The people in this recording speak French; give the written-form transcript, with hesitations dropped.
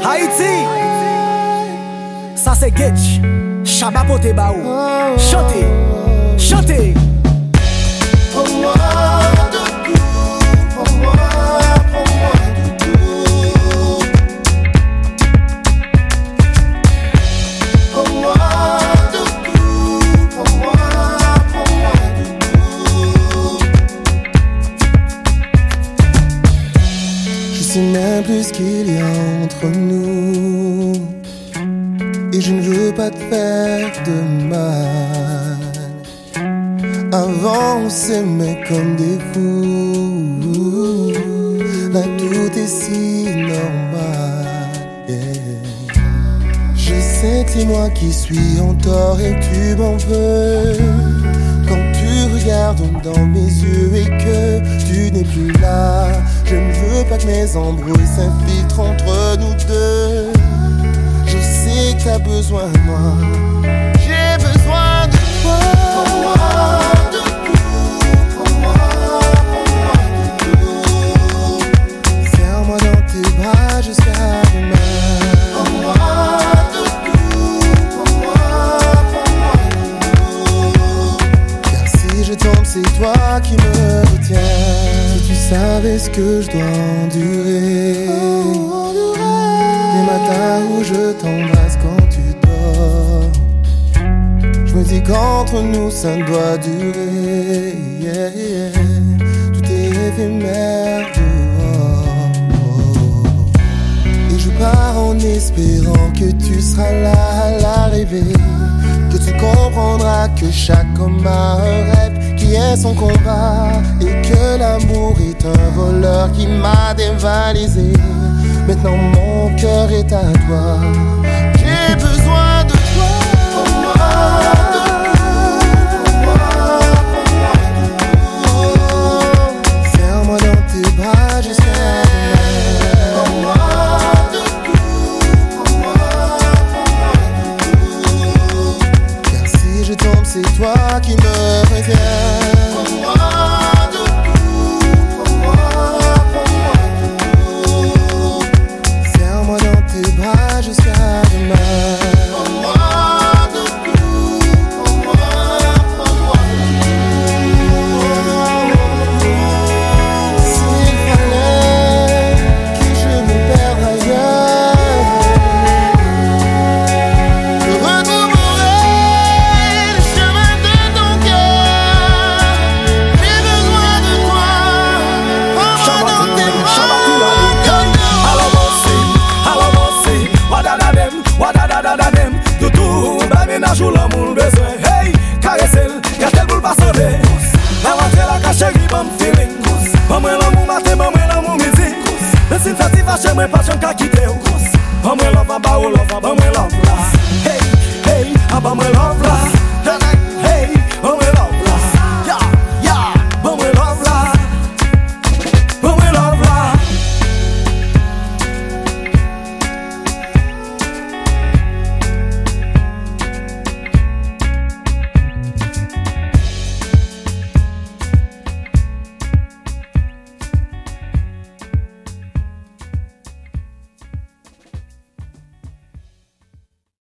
Haïti, ça c'est Getch, Chaba pote baou. Chantez, chantez. Prends-moi de tout, prends-moi de tout. Prends-moi de tout, prends-moi de tout. Je sais même plus ce qu'il y a entre nous, et je ne veux pas te faire de mal. Avant on s'aimait comme des fous, là tout est si normal, yeah. Je sais que c'est moi qui suis en tort et tu m'en veux, quand tu regardes dans mes yeux et que tu n'es plus là. Je ne veux pas que mes embrouilles s'infiltrent entre nous deux. Je sais que t'as besoin de moi, j'ai besoin de toi. Prends-moi de tout, prends-moi de tout. Serre-moi dans tes bras jusqu'à demain. Prends-moi de tout, prends-moi de tout. Car si je tombe, c'est toi qui me retiens. Si tu savais ce que je dois endurer, les matins où je t'embrasse quand tu dors, je me dis qu'entre nous ça ne doit durer, yeah, yeah. Tout est éphémère dehors, et je pars en espérant que tu seras là à l'arrivée, que tu comprendras que chaque homme a un rêve qui est son combat, et que l'amour est un voleur qui m'a dévalisé. Maintenant mon cœur est à toi, j'ai besoin de toi. Prends-moi de tout, prends-moi de tout. Serre-moi dans tes bras jusqu'à demain. Prends-moi de tout, prends-moi de tout. Car si je tombe, c'est toi qui me retiens. Prends-moi de tout, prends-moi de tout. Serre-moi dans tes bras jusqu'à demain. Prends-moi de tout, prends-moi de tout. S'il fallait que je me perde ailleurs, je retrouverai le chemin de ton cœur. J'ai besoin de toi, prends-moi dans tes bras. Jou l'amour besoin, hey, caresse-le, gâte-le pour pas sauver. La rentrée la cache, bam feeling. Maman l'amour matin, maman l'amour musique. Même si ça t'y fâche, moi pas j'en